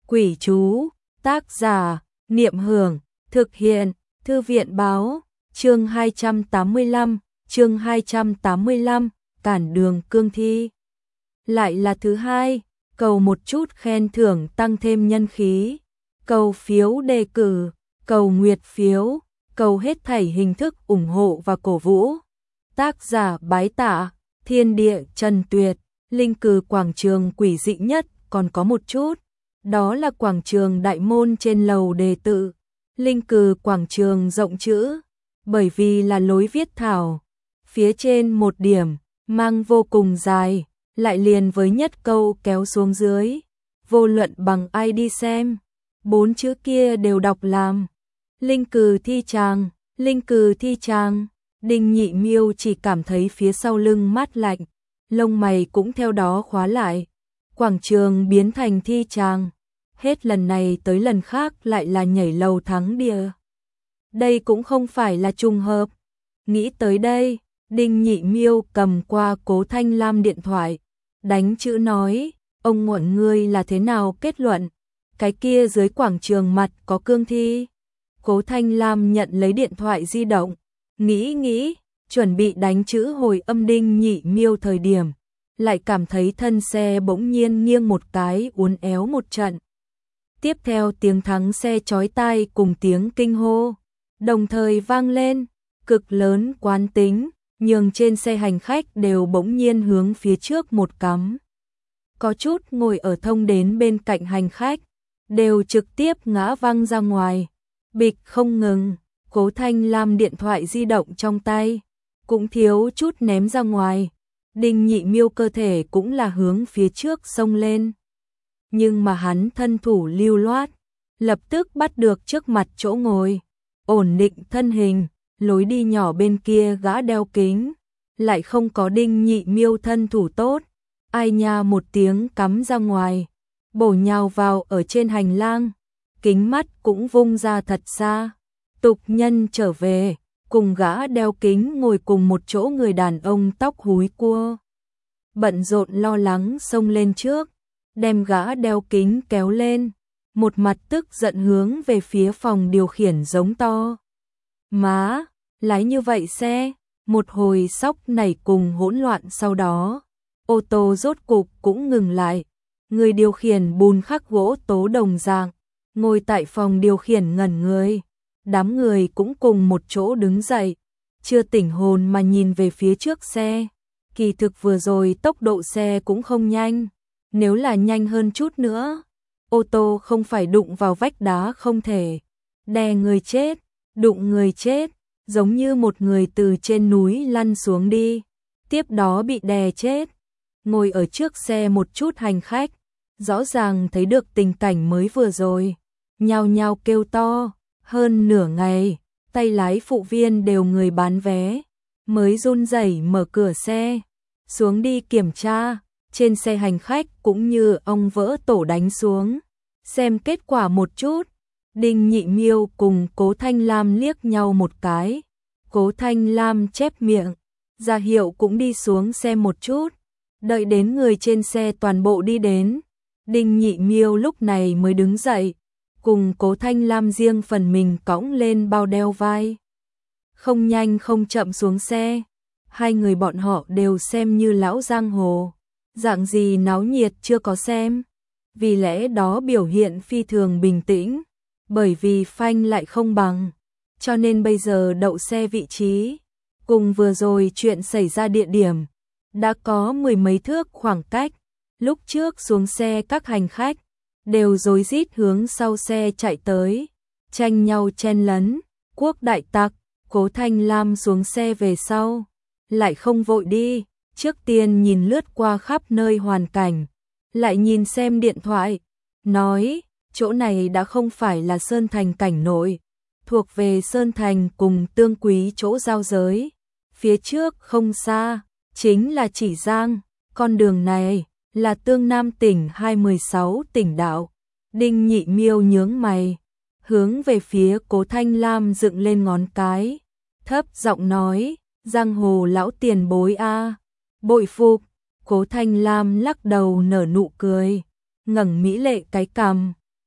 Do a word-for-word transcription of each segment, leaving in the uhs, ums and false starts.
Quỷ chú, tác giả, Niệm Hưởng, thực hiện, Thư viện báo, chương hai trăm tám mươi lăm, chương hai trăm tám mươi lăm, cản đường cương thi. Lại là thứ hai, cầu một chút khen thưởng tăng thêm nhân khí, cầu phiếu đề cử, cầu nguyệt phiếu, cầu hết thảy hình thức ủng hộ và cổ vũ. Tác giả Bái Tạ, Thiên Địa Trần Tuyệt, linh cừ quảng trường quỷ dị nhất còn có một chút. Đó là quảng trường đại môn trên lầu đề tự, linh cừ quảng trường rộng chữ, bởi vì là lối viết thảo, phía trên một điểm, mang vô cùng dài, lại liền với nhất câu kéo xuống dưới, vô luận bằng ai đi xem, bốn chữ kia đều đọc làm linh cừ thi tràng, linh cừ thi tràng. Đinh Nhị Miêu chỉ cảm thấy phía sau lưng mát lạnh, lông mày cũng theo đó khóa lại. Quảng trường biến thành thi tràng, hết lần này tới lần khác lại là nhảy lầu thắng địa. Đây cũng không phải là trùng hợp. Nghĩ tới đây, Đinh Nhị Miêu cầm qua Cố Thanh Lam điện thoại, đánh chữ nói, ông muộn ngươi là thế nào kết luận, cái kia dưới quảng trường mặt có cương thi. Cố Thanh Lam nhận lấy điện thoại di động, nghĩ nghĩ, chuẩn bị đánh chữ hồi âm Đinh Nhị Miêu thời điểm, lại cảm thấy thân xe bỗng nhiên nghiêng một cái uốn éo một trận. Tiếp theo tiếng thắng xe chói tai cùng tiếng kinh hô, đồng thời vang lên, cực lớn quán tính, nhường trên xe hành khách đều bỗng nhiên hướng phía trước một cắm. Có chút ngồi ở thông đến bên cạnh hành khách, đều trực tiếp ngã văng ra ngoài, bịch không ngừng. Cố Thanh Lam điện thoại di động trong tay, cũng thiếu chút ném ra ngoài. Đinh Nhị Miêu cơ thể cũng là hướng phía trước xông lên. Nhưng mà hắn thân thủ lưu loát, lập tức bắt được trước mặt chỗ ngồi, ổn định thân hình, lối đi nhỏ bên kia gã đeo kính, lại không có Đinh Nhị Miêu thân thủ tốt, ai nha một tiếng cắm ra ngoài, bổ nhào vào ở trên hành lang, kính mắt cũng vung ra thật xa. Tục nhân trở về, cùng gã đeo kính ngồi cùng một chỗ người đàn ông tóc húi cua. Bận rộn lo lắng xông lên trước, đem gã đeo kính kéo lên, một mặt tức giận hướng về phía phòng điều khiển giống to. Má, lái như vậy xe, một hồi sóc nảy cùng hỗn loạn sau đó. Ô tô rốt cục cũng ngừng lại, người điều khiển bùn khắc gỗ tố đồng dạng, ngồi tại phòng điều khiển ngẩn người. Đám người cũng cùng một chỗ đứng dậy, chưa tỉnh hồn mà nhìn về phía trước xe. Kỳ thực vừa rồi tốc độ xe cũng không nhanh, nếu là nhanh hơn chút nữa, ô tô không phải đụng vào vách đá không thể, đè người chết, đụng người chết, giống như một người từ trên núi lăn xuống đi, tiếp đó bị đè chết. Ngồi ở trước xe một chút hành khách, rõ ràng thấy được tình cảnh mới vừa rồi, nhao nhao kêu to. Hơn nửa ngày, tay lái phụ viên đều người bán vé, mới run rẩy mở cửa xe, xuống đi kiểm tra, trên xe hành khách cũng như ong vỡ tổ đánh xuống. Xem kết quả một chút, Đinh Nhị Miêu cùng Cố Thanh Lam liếc nhau một cái, Cố Thanh Lam chép miệng, ra hiệu cũng đi xuống xem một chút, đợi đến người trên xe toàn bộ đi đến, Đinh Nhị Miêu lúc này mới đứng dậy. Cùng Cố Thanh Lam riêng phần mình cõng lên bao đeo vai. Không nhanh không chậm xuống xe, hai người bọn họ đều xem như lão giang hồ, dạng gì náo nhiệt chưa có xem, vì lẽ đó biểu hiện phi thường bình tĩnh, bởi vì phanh lại không bằng, cho nên bây giờ đậu xe vị trí, cùng vừa rồi chuyện xảy ra địa điểm, đã có mười mấy thước khoảng cách, lúc trước xuống xe các hành khách, đều rối rít hướng sau xe chạy tới, tranh nhau chen lấn. Quốc đại tặc, Cố Thanh Lam xuống xe về sau, lại không vội đi, trước tiên nhìn lướt qua khắp nơi hoàn cảnh, lại nhìn xem điện thoại, nói, chỗ này đã không phải là Sơn Thành cảnh nội, thuộc về Sơn Thành cùng Tương Quý chỗ giao giới, phía trước không xa, chính là Chỉ Giang, con đường này là Tương Nam tỉnh hai mươi sáu tỉnh đạo. Đinh Nhị Miêu nhướng mày, hướng về phía Cố Thanh Lam dựng lên ngón cái, thấp giọng nói, giang hồ lão tiền bối a, bội phục. Cố Thanh Lam lắc đầu nở nụ cười, ngẩng mỹ lệ cái cằm,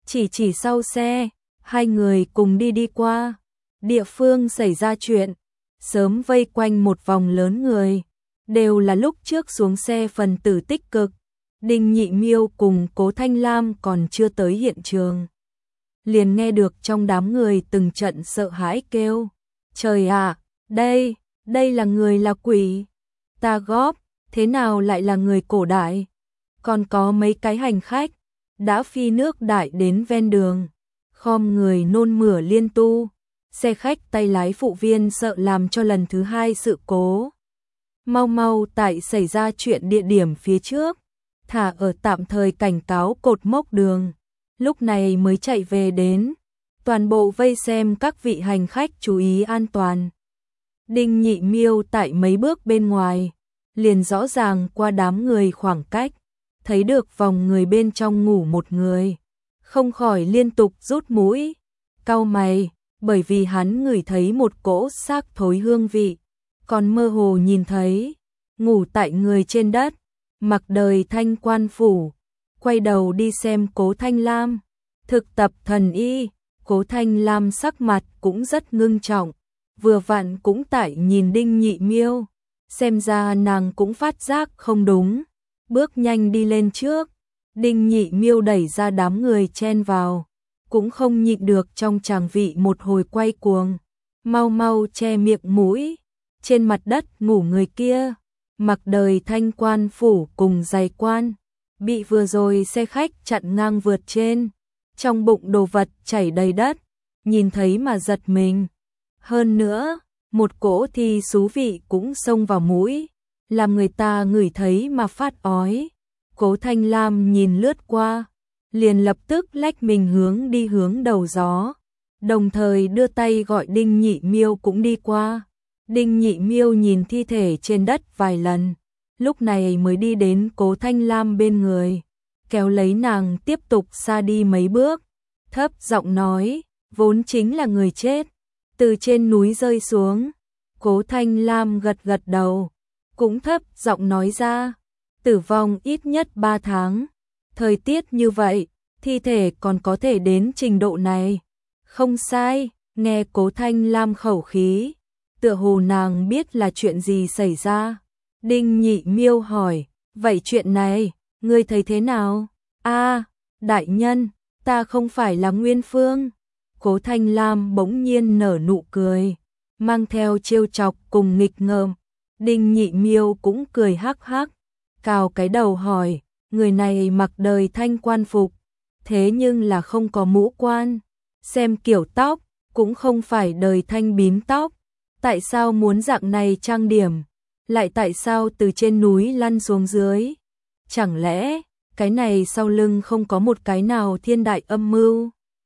chỉ chỉ sau xe, hai người cùng đi đi qua. Địa phương xảy ra chuyện, sớm vây quanh một vòng lớn người, đều là lúc trước xuống xe phần tử tích cực. Đinh Nhị Miêu cùng Cố Thanh Lam còn chưa tới hiện trường, liền nghe được trong đám người từng trận sợ hãi kêu: "Trời ạ, đây, đây là người là quỷ, ta góp, thế nào lại là người cổ đại?" Còn có mấy cái hành khách đã phi nước đại đến ven đường, khom người nôn mửa liên tu. Xe khách tay lái phụ viên sợ làm cho lần thứ hai sự cố. Mau mau tại xảy ra chuyện địa điểm phía trước, thả ở tạm thời cảnh cáo cột mốc đường, lúc này mới chạy về đến. Toàn bộ vây xem các vị hành khách chú ý an toàn. Đinh Nhị Miêu tại mấy bước bên ngoài, liền rõ ràng qua đám người khoảng cách, thấy được vòng người bên trong ngủ một người, không khỏi liên tục rút mũi, cau mày, bởi vì hắn ngửi thấy một cỗ xác thối hương vị, còn mơ hồ nhìn thấy ngủ tại người trên đất, mặc đời Thanh quan phủ. Quay đầu đi xem Cố Thanh Lam, thực tập thần y. Cố Thanh Lam sắc mặt cũng rất ngưng trọng, vừa vặn cũng tại nhìn Đinh Nhị Miêu, xem ra nàng cũng phát giác không đúng, bước nhanh đi lên trước. Đinh Nhị Miêu đẩy ra đám người chen vào, cũng không nhịn được trong tràng vị một hồi quay cuồng, mau mau che miệng mũi. Trên mặt đất ngủ người kia, mặc đời Thanh quan phủ cùng giày quan, bị vừa rồi xe khách chặn ngang vượt trên, trong bụng đồ vật chảy đầy đất, nhìn thấy mà giật mình. Hơn nữa, một cỗ thi xú vị cũng xông vào mũi, làm người ta ngửi thấy mà phát ói. Cố Thanh Lam nhìn lướt qua, liền lập tức lách mình hướng đi hướng đầu gió, đồng thời đưa tay gọi Đinh Nhị Miêu cũng đi qua. Đinh Nhị Miêu nhìn thi thể trên đất vài lần, lúc này mới đi đến Cố Thanh Lam bên người, kéo lấy nàng tiếp tục xa đi mấy bước, thấp giọng nói: "Vốn chính là người chết, từ trên núi rơi xuống." Cố Thanh Lam gật gật đầu, cũng thấp giọng nói ra: "Tử vong ít nhất ba tháng, thời tiết như vậy, thi thể còn có thể đến trình độ này." Không sai, nghe Cố Thanh Lam khẩu khí, tựa hồ nàng biết là chuyện gì xảy ra. Đinh Nhị Miêu hỏi: "Vậy chuyện này, ngươi thấy thế nào?" "A, đại nhân, ta không phải là Nguyên Phương." Cố Thanh Lam bỗng nhiên nở nụ cười, mang theo trêu chọc cùng nghịch ngợm. Đinh Nhị Miêu cũng cười hắc hắc, cào cái đầu hỏi: "Người này mặc đời Thanh quan phục, thế nhưng là không có mũ quan, xem kiểu tóc cũng không phải đời Thanh bím tóc, tại sao muốn dạng này trang điểm, lại tại sao từ trên núi lăn xuống dưới? Chẳng lẽ cái này sau lưng không có một cái nào thiên đại âm mưu?"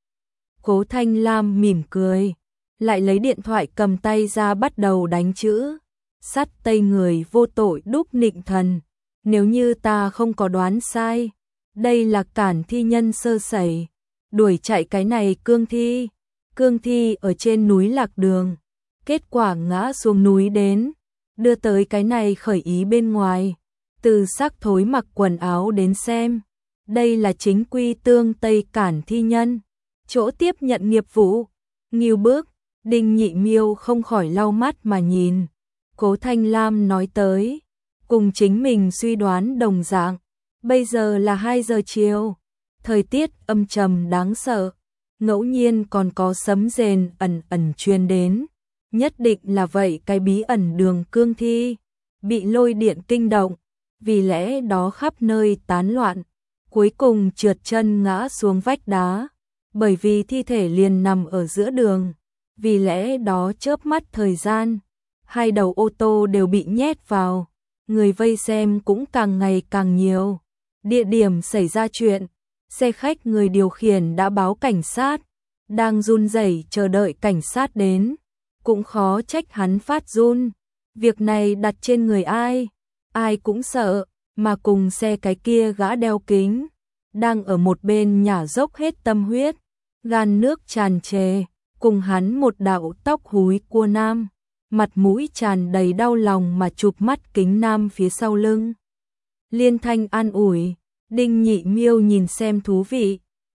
Cố Thanh Lam mỉm cười, lại lấy điện thoại cầm tay ra bắt đầu đánh chữ. "Sắt tây người vô tội đúc nịnh thần, nếu như ta không có đoán sai, đây là cản thi nhân sơ sẩy, đuổi chạy cái này cương thi. Cương thi ở trên núi lạc đường, kết quả ngã xuống núi đến, đưa tới cái này khởi ý bên ngoài. Từ xác thối mặc quần áo đến xem, đây là chính quy tương tây cản thi nhân, chỗ tiếp nhận nghiệp vụ. Ngưu bức." Đinh Nhị Miêu không khỏi lau mắt mà nhìn. Cố Thanh Lam nói tới, cùng chính mình suy đoán đồng dạng. Bây giờ là hai giờ chiều, thời tiết âm trầm đáng sợ, ngẫu nhiên còn có sấm rền ẩn ẩn truyền đến, nhất định là vậy cái bí ẩn đường cương thi bị lôi điện kinh động, vì lẽ đó khắp nơi tán loạn, cuối cùng trượt chân ngã xuống vách đá, bởi vì thi thể liền nằm ở giữa đường, vì lẽ đó chớp mắt thời gian, hai đầu ô tô đều bị nhét vào, người vây xem cũng càng ngày càng nhiều. Địa điểm xảy ra chuyện, xe khách người điều khiển đã báo cảnh sát, đang run rẩy chờ đợi cảnh sát đến, cũng khó trách hắn phát run. Việc này đặt trên người ai, ai cũng sợ, mà cùng xe cái kia gã đeo kính, đang ở một bên nhả dốc hết tâm huyết, gan nước tràn trề, cùng hắn một đạo tóc húi cua nam, mặt mũi tràn đầy đau lòng mà chụp mắt kính nam phía sau lưng. Liên thanh an ủi, Đinh Nhị Miêu nhìn xem thú vị,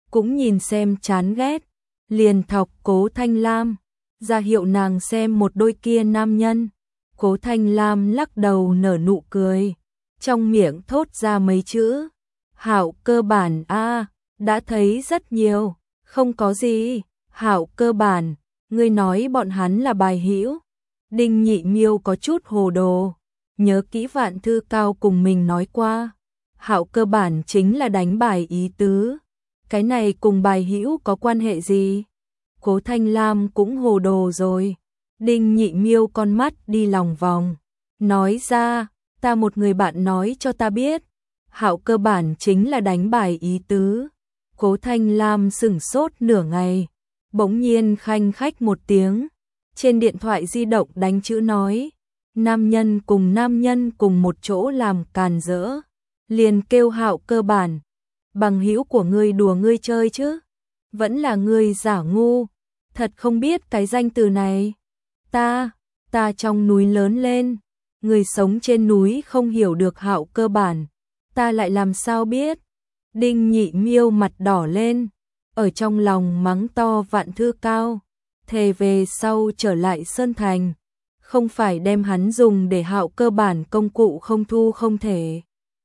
cũng nhìn xem chán ghét, liền thọc Cố Thanh Lam, ra hiệu nàng xem một đôi kia nam nhân. Cố Thanh Lam lắc đầu nở nụ cười, trong miệng thốt ra mấy chữ, Hạo Cơ Bản a, đã thấy rất nhiều, không có gì, Hạo Cơ Bản, ngươi nói bọn hắn là bài hữu. Đinh Nhị Miêu có chút hồ đồ, nhớ kỹ Vạn Thư Cao cùng mình nói qua, Hạo Cơ Bản chính là đánh bài ý tứ, cái này cùng bài hữu có quan hệ gì? Cố Thanh Lam cũng hồ đồ rồi. Đinh Nhị Miêu con mắt đi lòng vòng, nói ra, ta một người bạn nói cho ta biết, Hạo Cơ Bản chính là đánh bài ý tứ. Cố Thanh Lam sửng sốt nửa ngày, bỗng nhiên khanh khách một tiếng, trên điện thoại di động đánh chữ nói, nam nhân cùng nam nhân cùng một chỗ làm càn rỡ, liền kêu Hạo Cơ Bản, bằng hữu của ngươi đùa ngươi chơi chứ, vẫn là ngươi giả ngu, thật không biết cái danh từ này. Ta, ta trong núi lớn lên, người sống trên núi không hiểu được Hạo Cơ Bản, ta lại làm sao biết? Đinh Nhị Miêu mặt đỏ lên, ở trong lòng mắng to Vạn Thư Cao, thề về sau trở lại Sơn Thành, không phải đem hắn dùng để Hạo Cơ Bản công cụ không thu không thể.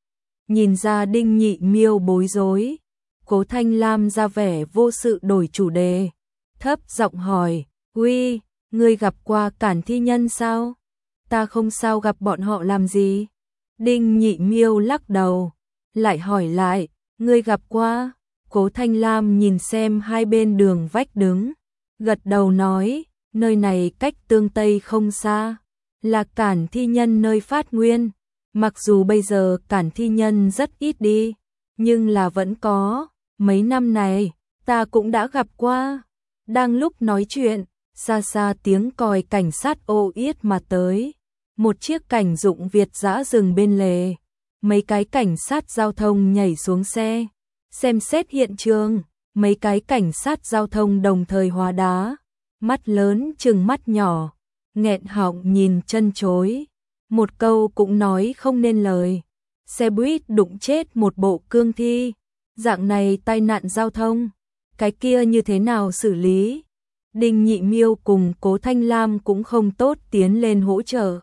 Nhìn ra Đinh Nhị Miêu bối rối, Cố Thanh Lam ra vẻ vô sự đổi chủ đề, thấp giọng hỏi, uy, ngươi gặp qua Cản Thi Nhân sao? Ta không sao gặp bọn họ làm gì? Đinh Nhị Miêu lắc đầu, lại hỏi lại, ngươi gặp qua? Cố Thanh Lam nhìn xem hai bên đường vách đứng, gật đầu nói, nơi này cách Tương Tây không xa, là Cản Thi Nhân nơi phát nguyên. Mặc dù bây giờ Cản Thi Nhân rất ít đi, nhưng là vẫn có, mấy năm này, ta cũng đã gặp qua. Đang lúc nói chuyện, xa xa tiếng còi cảnh sát ô yết mà tới. Một chiếc cảnh dụng Việt dã dừng bên lề. Mấy cái cảnh sát giao thông nhảy xuống xe, xem xét hiện trường. Mấy cái cảnh sát giao thông đồng thời hóa đá, mắt lớn chừng mắt nhỏ, nghẹn họng nhìn chân chối. Một câu cũng nói không nên lời. Xe buýt đụng chết một bộ cương thi. Dạng này tai nạn giao thông, cái kia như thế nào xử lý? Đinh Nhị Miêu cùng Cố Thanh Lam cũng không tốt tiến lên hỗ trợ.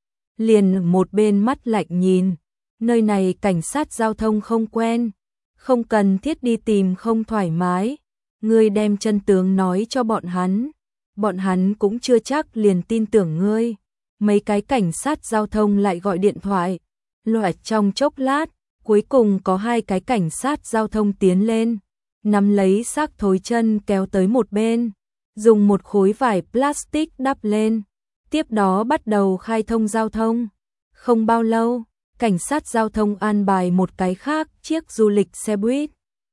Liền một bên mắt lạnh nhìn, nơi này cảnh sát giao thông không quen, không cần thiết đi tìm không thoải mái. Ngươi đem chân tướng nói cho bọn hắn, bọn hắn cũng chưa chắc liền tin tưởng ngươi. Mấy cái cảnh sát giao thông lại gọi điện thoại, loại trong chốc lát, cuối cùng có hai cái cảnh sát giao thông tiến lên, nắm lấy xác thối chân kéo tới một bên, dùng một khối vải plastic đắp lên, tiếp đó bắt đầu khai thông giao thông. Không bao lâu, cảnh sát giao thông an bài một cái khác chiếc du lịch xe buýt,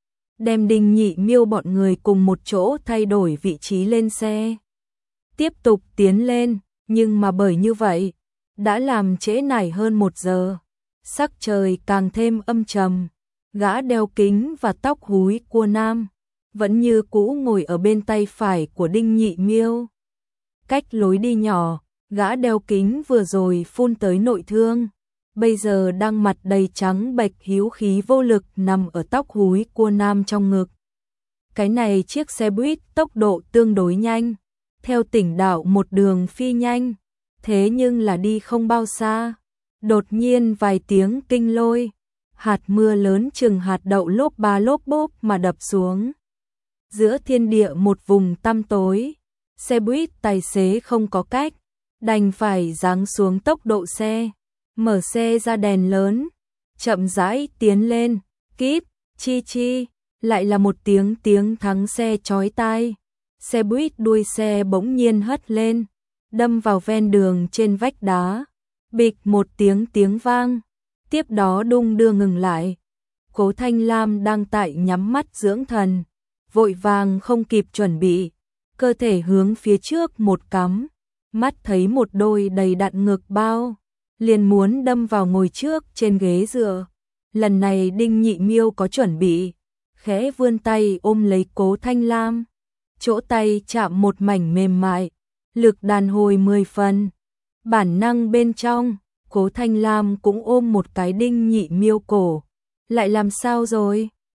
đem Đinh Nhị Miêu bọn người cùng một chỗ thay đổi vị trí lên xe, tiếp tục tiến lên. Nhưng mà bởi như vậy, đã làm trễ nải hơn một giờ, sắc trời càng thêm âm trầm. Gã đeo kính và tóc húi cua nam vẫn như cũ ngồi ở bên tay phải của Đinh Nhị Miêu. Cách lối đi nhỏ, gã đeo kính vừa rồi phun tới nội thương, bây giờ đang mặt đầy trắng bệch hiếu khí vô lực nằm ở tóc húi cua nam trong ngực. Cái này chiếc xe buýt tốc độ tương đối nhanh, theo tỉnh đảo một đường phi nhanh, thế nhưng là đi không bao xa, đột nhiên vài tiếng kinh lôi, hạt mưa lớn chừng hạt đậu lốp ba lốp bốp mà đập xuống. Giữa thiên địa một vùng tăm tối, xe buýt tài xế không có cách, đành phải giáng xuống tốc độ xe, mở xe ra đèn lớn, chậm rãi tiến lên, kíp, chi chi, lại là một tiếng tiếng thắng xe chói tai. Xe buýt đuôi xe bỗng nhiên hất lên, đâm vào ven đường trên vách đá, bịch một tiếng tiếng vang, tiếp đó đung đưa ngừng lại. Cố Thanh Lam đang tại nhắm mắt dưỡng thần, vội vàng không kịp chuẩn bị, cơ thể hướng phía trước một cắm, mắt thấy một đôi đầy đặn ngực bao, liền muốn đâm vào ngồi trước trên ghế dựa. Lần này Đinh Nhị Miêu có chuẩn bị, khẽ vươn tay ôm lấy Cố Thanh Lam, chỗ tay chạm một mảnh mềm mại, lực đàn hồi mười phần. Bản năng bên trong, Cố Thanh Lam cũng ôm một cái Đinh Nhị Miêu cổ. Lại làm sao rồi?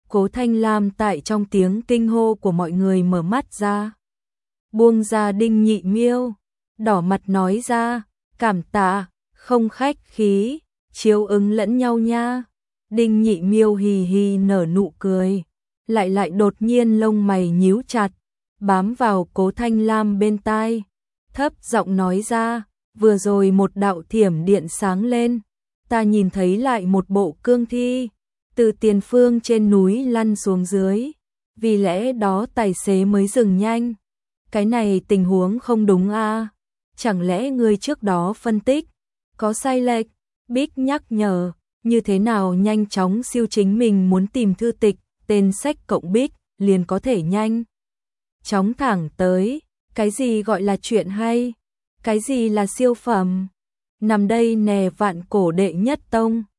Cố Thanh Lam tại trong tiếng kinh hô của mọi người mở mắt ra. Buông ra Đinh Nhị Miêu, đỏ mặt nói ra, cảm tạ, không khách khí, chiếu ứng lẫn nhau nha. Đinh Nhị Miêu hì hì nở nụ cười, lại lại đột nhiên lông mày nhíu chặt, bám vào Cố Thanh Lam bên tai, thấp giọng nói ra, vừa rồi một đạo thiểm điện sáng lên, ta nhìn thấy lại một bộ cương thi, từ tiền phương trên núi lăn xuống dưới, vì lẽ đó tài xế mới dừng nhanh. Cái này tình huống không đúng a? Chẳng lẽ người trước đó phân tích có sai lệch? Bích nhắc nhở, như thế nào nhanh chóng siêu chính mình muốn tìm thư tịch, tên sách cộng Bích liền có thể nhanh chóng thẳng tới, cái gì gọi là chuyện hay, cái gì là siêu phẩm. Nằm đây nè, vạn cổ đệ nhất tông,